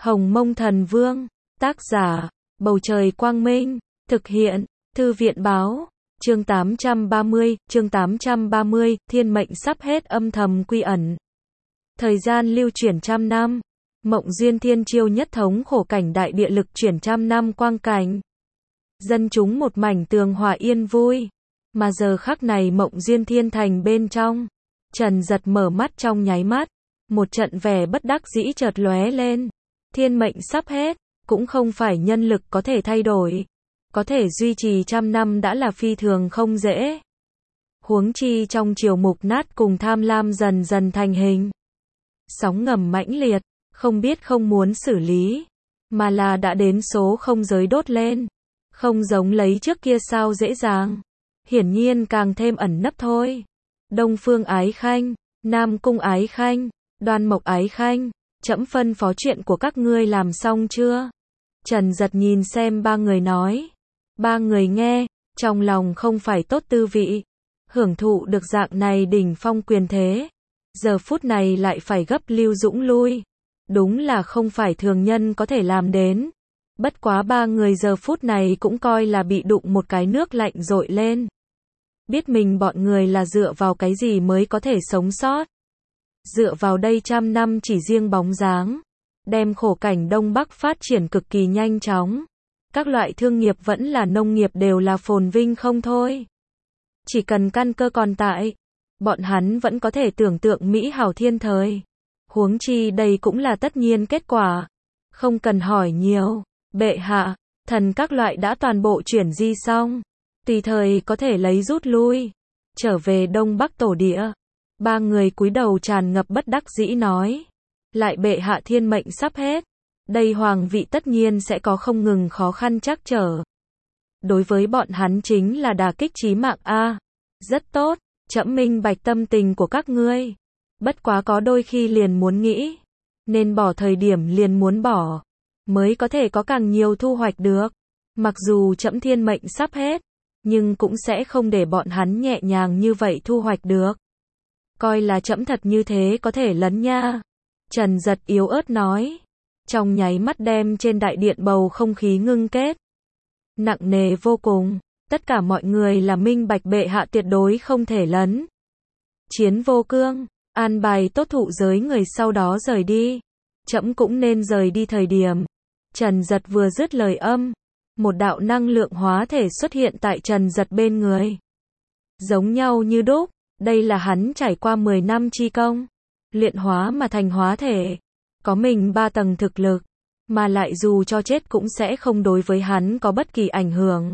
Hồng Mông Thần Vương, tác giả, Bầu Trời Quang Minh, thực hiện, Thư viện Báo, chương 830, thiên mệnh sắp hết âm thầm quy ẩn. Thời gian lưu chuyển trăm năm, mộng duyên thiên chiêu nhất thống khổ cảnh đại địa lực chuyển trăm năm quang cảnh. Dân chúng một mảnh tường hòa yên vui, mà giờ khắc này mộng duyên thiên thành bên trong. Trần Giật mở mắt trong nháy mắt, một trận vẻ bất đắc dĩ chợt lóe lên. Thiên mệnh sắp hết, cũng không phải nhân lực có thể thay đổi. Có thể duy trì trăm năm đã là phi thường không dễ. Huống chi trong chiều mục nát cùng tham lam dần dần thành hình. Sóng ngầm mãnh liệt, không biết không muốn xử lý, mà là đã đến số không giới đốt lên. Không giống lấy trước kia sao dễ dàng. Hiển nhiên càng thêm ẩn nấp thôi. Đông Phương Ái Khanh, Nam Cung Ái Khanh, Đoan Mộc Ái Khanh, trẫm phân phó chuyện của các ngươi làm xong chưa? Trần Giật nhìn xem ba người nói. Ba người nghe, trong lòng không phải tốt tư vị. Hưởng thụ được dạng này đỉnh phong quyền thế. Giờ phút này lại phải gấp lưu dũng lui. Đúng là không phải thường nhân có thể làm đến. Bất quá ba người giờ phút này cũng coi là bị đụng một cái nước lạnh dội lên. Biết mình bọn người là dựa vào cái gì mới có thể sống sót. Dựa vào đây trăm năm chỉ riêng bóng dáng. Đem khổ cảnh Đông Bắc phát triển cực kỳ nhanh chóng. Các loại thương nghiệp vẫn là nông nghiệp đều là phồn vinh không thôi. Chỉ cần căn cơ còn tại, bọn hắn vẫn có thể tưởng tượng mỹ hảo thiên thời. Huống chi đây cũng là tất nhiên kết quả. Không cần hỏi nhiều, bệ hạ, thần các loại đã toàn bộ chuyển di xong. Tùy thời có thể lấy rút lui, trở về Đông Bắc tổ địa. Ba người cúi đầu tràn ngập bất đắc dĩ nói. Lại bệ hạ thiên mệnh sắp hết. Đây hoàng vị tất nhiên sẽ có không ngừng khó khăn trắc trở. Đối với bọn hắn chính là đả kích chí mạng a. Rất tốt, trẫm minh bạch tâm tình của các ngươi. Bất quá có đôi khi liền muốn nghĩ, nên bỏ thời điểm liền muốn bỏ, mới có thể có càng nhiều thu hoạch được. Mặc dù trẫm thiên mệnh sắp hết, nhưng cũng sẽ không để bọn hắn nhẹ nhàng như vậy thu hoạch được. Coi là trẫm thật như thế có thể lấn nha. Trần Giật yếu ớt nói. Trong nháy mắt đem trên đại điện bầu không khí ngưng kết. Nặng nề vô cùng. Tất cả mọi người là minh bạch bệ hạ tuyệt đối không thể lấn. Chiến vô cương, an bài tốt thụ giới người sau đó rời đi. Trẫm cũng nên rời đi thời điểm. Trần Giật vừa dứt lời âm. Một đạo năng lượng hóa thể xuất hiện tại Trần Giật bên người. Giống nhau như đúc. Đây là hắn trải qua 10 năm chi công. Luyện hóa mà thành hóa thể. Có mình 3 tầng thực lực. Mà lại dù cho chết cũng sẽ không đối với hắn có bất kỳ ảnh hưởng.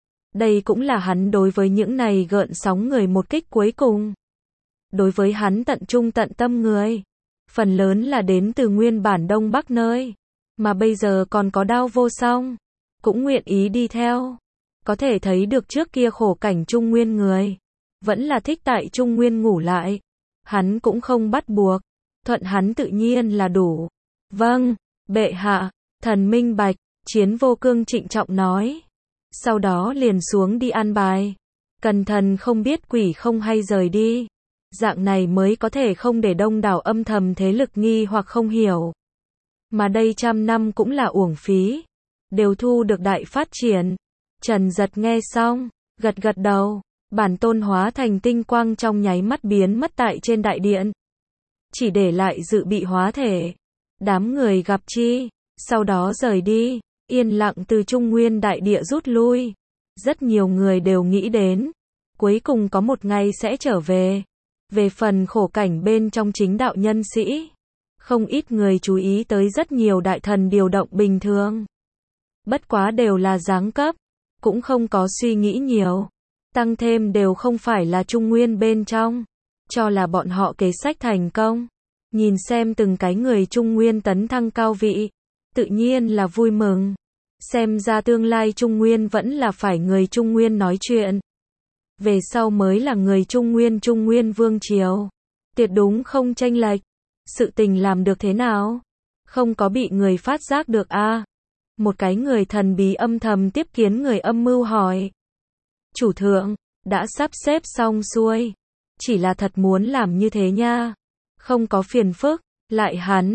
Đây cũng là hắn đối với những này gợn sóng người một kích cuối cùng. Đối với hắn tận trung tận tâm người. Phần lớn là đến từ nguyên bản Đông Bắc nơi. Mà bây giờ còn có Đao Vô Song. Cũng nguyện ý đi theo. Có thể thấy được trước kia khổ cảnh Trung Nguyên người. Vẫn là thích tại Trung Nguyên ngủ lại. Hắn cũng không bắt buộc. Thuận hắn tự nhiên là đủ. Vâng, bệ hạ, thần minh bạch, Chiến vô cương trịnh trọng nói. Sau đó liền xuống đi an bài. Cần thần không biết quỷ không hay rời đi. Dạng này mới có thể không để đông đảo âm thầm thế lực nghi hoặc không hiểu. Mà đây trăm năm cũng là uổng phí. Đều thu được đại phát triển. Trần Giật nghe xong, gật gật đầu. Bản tôn hóa thành tinh quang trong nháy mắt biến mất tại trên đại điện. Chỉ để lại dự bị hóa thể. Đám người gặp chi, sau đó rời đi, yên lặng từ Trung Nguyên đại địa rút lui. Rất nhiều người đều nghĩ đến, cuối cùng có một ngày sẽ trở về. Về phần khổ cảnh bên trong chính đạo nhân sĩ, không ít người chú ý tới rất nhiều đại thần điều động bình thường. Bất quá đều là giáng cấp, cũng không có suy nghĩ nhiều. Tăng thêm đều không phải là Trung Nguyên bên trong, cho là bọn họ kế sách thành công. Nhìn xem từng cái người Trung Nguyên tấn thăng cao vị, tự nhiên là vui mừng. Xem ra tương lai Trung Nguyên vẫn là phải người Trung Nguyên nói chuyện. Về sau mới là người Trung Nguyên vương triều. Tuyệt đúng không chênh lệch. Sự tình làm được thế nào? Không có bị người phát giác được a? Một cái người thần bí âm thầm tiếp kiến người âm mưu hỏi. Chủ thượng, đã sắp xếp xong xuôi. Chỉ là thật muốn làm như thế nha. Không có phiền phức, lại hắn,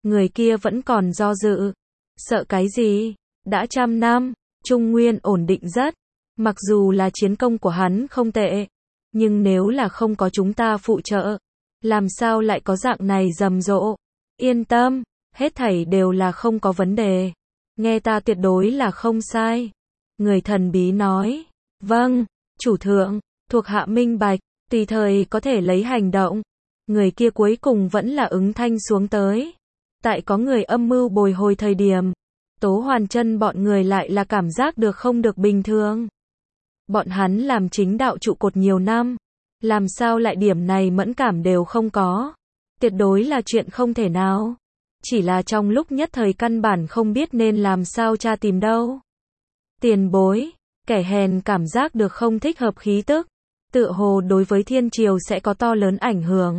Người kia vẫn còn do dự. Sợ cái gì? Đã 100 năm, Trung Nguyên ổn định rất. Mặc dù là chiến công của hắn không tệ, nhưng nếu là không có chúng ta phụ trợ, làm sao lại có dạng này rầm rộ? Yên tâm, hết thảy đều là không có vấn đề. Nghe ta tuyệt đối là không sai. Người thần bí nói. Vâng, chủ thượng, thuộc hạ minh bạch, tùy thời có thể lấy hành động. Người kia cuối cùng vẫn là ứng thanh xuống tới. Tại có người âm mưu bồi hồi thời điểm, Tố Hoàn Chân bọn người lại là cảm giác được không được bình thường. Bọn hắn làm chính đạo trụ cột nhiều năm, làm sao lại điểm này mẫn cảm đều không có. Tuyệt đối là chuyện không thể nào. Chỉ là trong lúc nhất thời căn bản không biết nên làm sao tra tìm đâu. Tiền bối, kẻ hèn cảm giác được không thích hợp khí tức, tựa hồ đối với thiên triều sẽ có to lớn ảnh hưởng.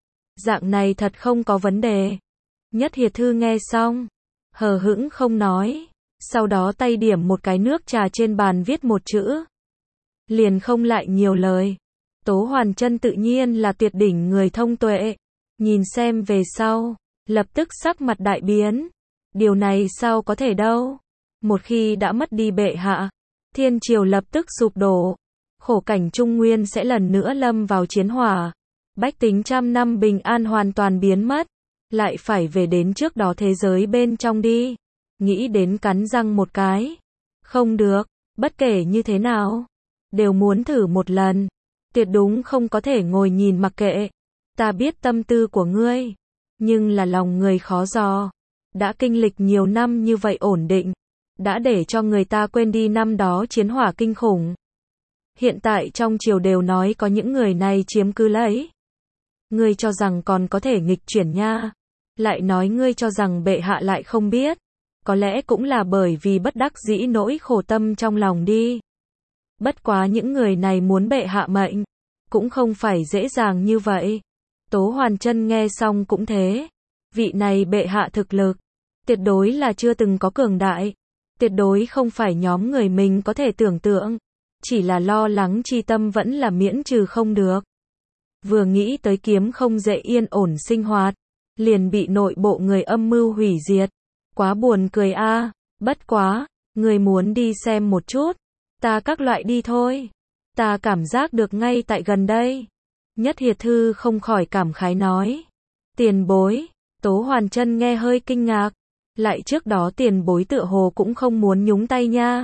Dạng này thật không có vấn đề. Nhất Hiệt Thư nghe xong, hờ hững không nói, sau đó tay điểm một cái nước trà trên bàn viết một chữ. Liền không lại nhiều lời. Tố Hoàn Chân tự nhiên là tuyệt đỉnh người thông tuệ, nhìn xem về sau, lập tức sắc mặt đại biến. Điều này sao có thể đâu? Một khi đã mất đi bệ hạ, thiên triều lập tức sụp đổ, khổ cảnh Trung Nguyên sẽ lần nữa lâm vào chiến hỏa, bách tính 100 năm bình an hoàn toàn biến mất, lại phải về đến trước đó thế giới bên trong đi. Nghĩ đến cắn răng một cái. Không được, bất kể như thế nào, đều muốn thử một lần. Tuyệt đúng không có thể ngồi nhìn mặc kệ. Ta biết tâm tư của ngươi, nhưng là lòng người khó dò. Đã kinh lịch nhiều năm như vậy ổn định, đã để cho người ta quên đi năm đó chiến hỏa kinh khủng. Hiện tại trong triều đều nói có những người này chiếm cứ lấy. Ngươi cho rằng còn có thể nghịch chuyển nha. Lại nói ngươi cho rằng bệ hạ lại không biết. Có lẽ cũng là bởi vì bất đắc dĩ nỗi khổ tâm trong lòng đi. Bất quá những người này muốn bệ hạ mệnh, cũng không phải dễ dàng như vậy. Tố Hoàn Chân nghe xong cũng thế. Vị này bệ hạ thực lực, tuyệt đối là chưa từng có cường đại. Tuyệt đối không phải nhóm người mình có thể tưởng tượng. Chỉ là lo lắng chi tâm vẫn là miễn trừ không được. Vừa nghĩ tới kiếm không dễ yên ổn sinh hoạt, liền bị nội bộ người âm mưu hủy diệt. Quá buồn cười a. Bất quá, người muốn đi xem một chút, ta các loại đi thôi. Ta cảm giác được ngay tại gần đây. Nhất Hiệt Thư không khỏi cảm khái nói. Tiền bối, Tố Hoàn Chân nghe hơi kinh ngạc. Lại trước đó tiền bối tựa hồ cũng không muốn nhúng tay nha.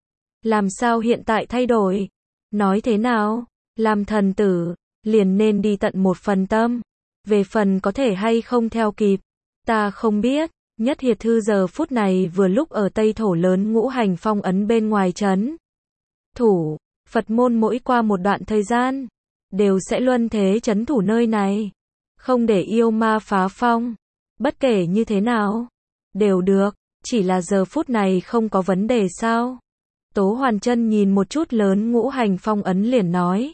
Làm sao hiện tại thay đổi? Nói thế nào? Làm thần tử, liền nên đi tận một phần tâm. Về phần có thể hay không theo kịp, ta không biết. Nhất Hiệt Thư giờ phút này vừa lúc ở Tây Thổ lớn Ngũ Hành phong ấn bên ngoài trấn thủ, Phật môn mỗi qua một đoạn thời gian, đều sẽ luân thế trấn thủ nơi này. Không để yêu ma phá phong. Bất kể như thế nào, đều được, chỉ là giờ phút này không có vấn đề sao? Tố Hoàn Chân nhìn một chút lớn Ngũ Hành phong ấn liền nói.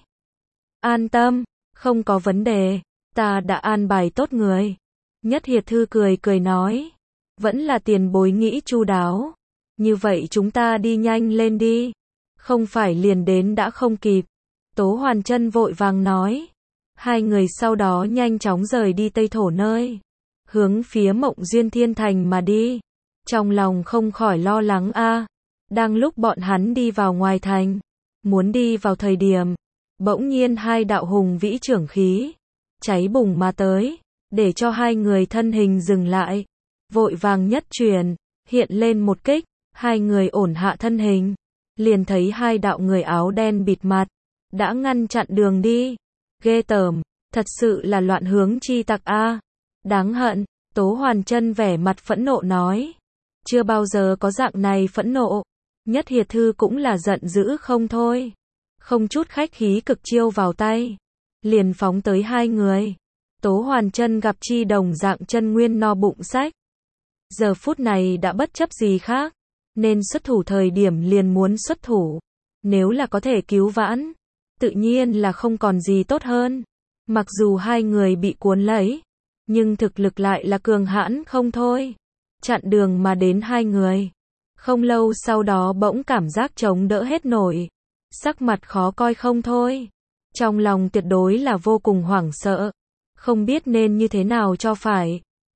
An tâm, không có vấn đề, ta đã an bài tốt người. Nhất Hiệt Thư cười cười nói. Vẫn là tiền bối nghĩ chu đáo. Như vậy chúng ta đi nhanh lên đi. Không phải liền đến đã không kịp. Tố Hoàn Chân vội vàng nói. Hai người sau đó nhanh chóng rời đi Tây Thổ nơi. Hướng phía Mộng Duyên Thiên Thành mà đi. Trong lòng không khỏi lo lắng a. Đang lúc bọn hắn đi vào ngoài thành, muốn đi vào thời điểm, bỗng nhiên hai đạo hùng vĩ trưởng khí cháy bùng mà tới, để cho hai người thân hình dừng lại. Vội vàng nhất truyền, hiện lên một kích, hai người ổn hạ thân hình, liền thấy hai đạo người áo đen bịt mặt, đã ngăn chặn đường đi. Ghê tởm, thật sự là loạn hướng chi tặc a. Đáng hận, Tố Hoàn Chân vẻ mặt phẫn nộ nói. Chưa bao giờ có dạng này phẫn nộ. Nhất Hiệt Thư cũng là giận dữ không thôi. Không chút khách khí cực chiêu vào tay, liền phóng tới hai người. Tố Hoàn Chân gặp chi đồng dạng chân nguyên no bụng sách. Giờ phút này đã bất chấp gì khác, nên xuất thủ thời điểm liền muốn xuất thủ. Nếu là có thể cứu vãn, tự nhiên là không còn gì tốt hơn. Mặc dù hai người bị cuốn lấy, nhưng thực lực lại là cường hãn không thôi. Chặn đường mà đến hai người. Không lâu sau đó bỗng cảm giác chống đỡ hết nổi. Sắc mặt khó coi không thôi. Trong lòng tuyệt đối là vô cùng hoảng sợ. Không biết nên như thế nào cho phải.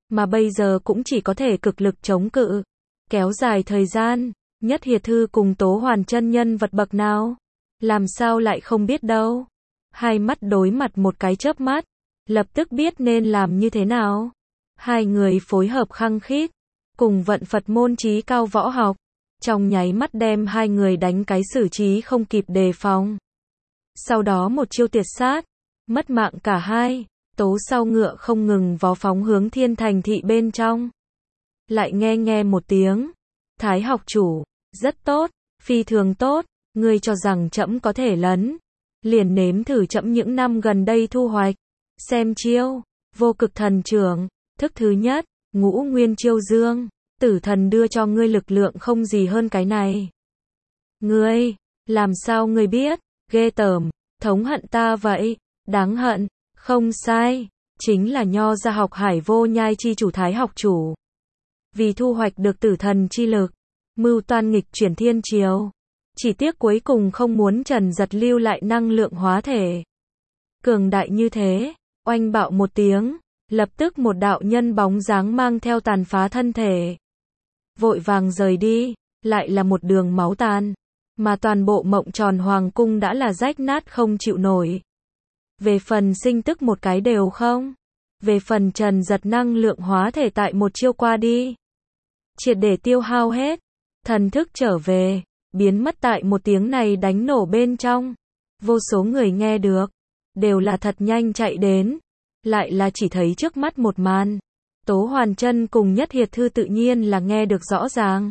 mà bây giờ cũng chỉ có thể cực lực chống cự, kéo dài thời gian. Nhất Hiệt Thư cùng Tố Hoàn Chân nhân vật bậc nào? Làm sao lại không biết đâu. Hai mắt đối mặt một cái chớp mắt, lập tức biết nên làm như thế nào. Hai người phối hợp khăng khít, cùng vận Phật môn trí cao võ học, trong nháy mắt đem hai người đánh cái xử trí không kịp đề phòng. Sau đó một chiêu tuyệt sát, mất mạng cả hai. Tố sau ngựa không ngừng vó phóng hướng Thiên Thành thị bên trong. Lại nghe một tiếng, Thái học chủ, rất tốt, phi thường tốt, ngươi cho rằng trẫm có thể lấn, liền nếm thử trẫm những năm gần đây thu hoạch. Xem chiêu, Vô Cực Thần Trưởng, thức thứ nhất, Ngũ Nguyên Chiêu Dương, Tử thần đưa cho ngươi lực lượng không gì hơn cái này. Ngươi, làm sao ngươi biết? Ghê tởm, thống hận ta vậy, đáng hận. Không sai, chính là Nho gia học Hải Vô Nhai chi chủ Thái học chủ. Vì thu hoạch được tử thần chi lực, mưu toan nghịch chuyển thiên triều. Chỉ tiếc cuối cùng không muốn Trần Giật lưu lại năng lượng hóa thể. Cường đại như thế, oanh bạo một tiếng, lập tức một đạo nhân bóng dáng mang theo tàn phá thân thể. Vội vàng rời đi, lại là một đường máu tàn. Mà toàn bộ Mộng Tròn Hoàng cung đã là rách nát không chịu nổi. Về phần sinh tức một cái đều không. Về phần Trần Giật năng lượng hóa thể tại một chiêu qua đi, triệt để tiêu hao hết. Thần thức trở về, biến mất tại một tiếng này đánh nổ bên trong. Vô số người nghe được, đều là thật nhanh chạy đến. Lại là chỉ thấy trước mắt một màn. Tố Hoàn Chân cùng Nhất Hiệt Thư tự nhiên là nghe được rõ ràng.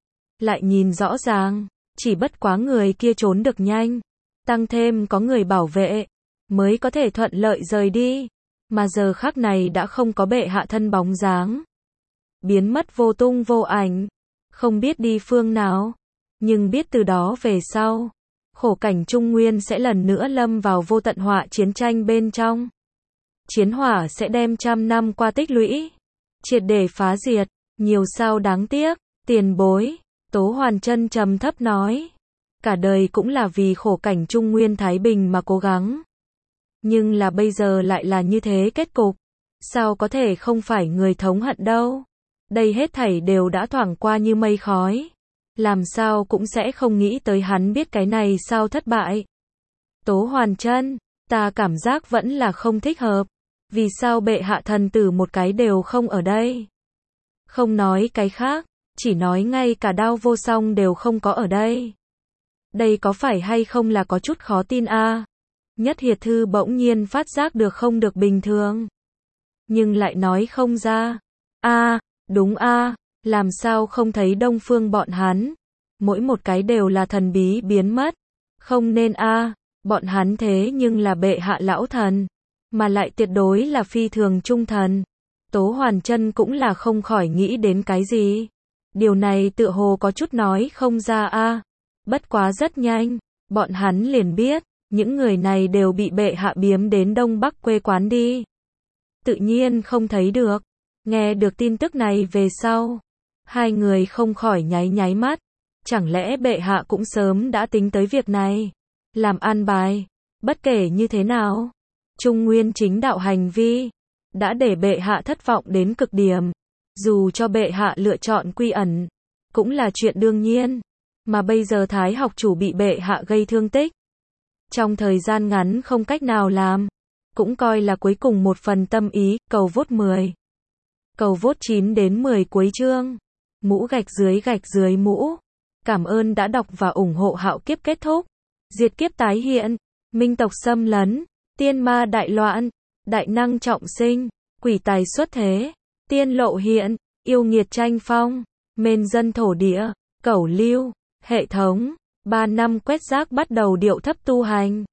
Lại nhìn rõ ràng, chỉ bất quá người kia trốn được nhanh. Tăng thêm có người bảo vệ, mới có thể thuận lợi rời đi. Mà giờ khắc này đã không có bệ hạ thân bóng dáng. Biến mất vô tung vô ảnh. Không biết đi phương nào. Nhưng biết từ đó về sau, khổ cảnh Trung Nguyên sẽ lần nữa lâm vào vô tận họa chiến tranh bên trong. Chiến hỏa sẽ đem trăm năm qua tích lũy, triệt để phá diệt. Nhiều sao đáng tiếc, tiền bối. Tố Hoàn Chân trầm thấp nói. Cả đời cũng là vì khổ cảnh Trung Nguyên thái bình mà cố gắng. Nhưng là bây giờ lại là như thế kết cục. Sao có thể không phải người thống hận đâu. Đây hết thảy đều đã thoảng qua như mây khói. Làm sao cũng sẽ không nghĩ tới hắn biết cái này sao thất bại. Tố Hoàn Chân, ta cảm giác vẫn là không thích hợp. Vì sao bệ hạ thần tử một cái đều không ở đây? Không nói cái khác, chỉ nói ngay cả Đao Vô Song đều không có ở đây. Đây có phải hay không là có chút khó tin a? Nhất Hiệt Thư bỗng nhiên phát giác được không được bình thường. Nhưng lại nói không ra. Đúng làm sao không thấy Đông Phương bọn hắn? Mỗi một cái đều là thần bí biến mất. Không nên bọn hắn thế nhưng là bệ hạ lão thần. Mà lại tuyệt đối là phi thường trung thần. Tố Hoàn Chân cũng là không khỏi nghĩ đến cái gì. Điều này tựa hồ có chút nói không ra Bất quá rất nhanh, bọn hắn liền biết, những người này đều bị bệ hạ biếm đến Đông Bắc quê quán đi. Tự nhiên không thấy được. Nghe được tin tức này về sau, hai người không khỏi nháy mắt. Chẳng lẽ bệ hạ cũng sớm đã tính tới việc này? Làm an bài, bất kể như thế nào. Trung Nguyên chính đạo hành vi, đã để bệ hạ thất vọng đến cực điểm. Dù cho bệ hạ lựa chọn quy ẩn, cũng là chuyện đương nhiên. Mà bây giờ Thái học chủ bị bệ hạ gây thương tích. Trong thời gian ngắn không cách nào làm, cũng coi là cuối cùng một phần tâm ý. Cầu vote 10. Cầu vote 9 đến 10 cuối chương. Mũ gạch dưới mũ. Cảm ơn đã đọc và ủng hộ. Hạo kiếp kết thúc. Diệt kiếp tái hiện. Minh tộc xâm lấn. Tiên ma đại loạn. Đại năng trọng sinh. Quỷ tài xuất thế. Tiên lộ hiện. Yêu nghiệt tranh phong. Mên dân thổ địa. Cẩu lưu. Hệ thống. 3 năm quét rác bắt đầu điệu thấp tu hành.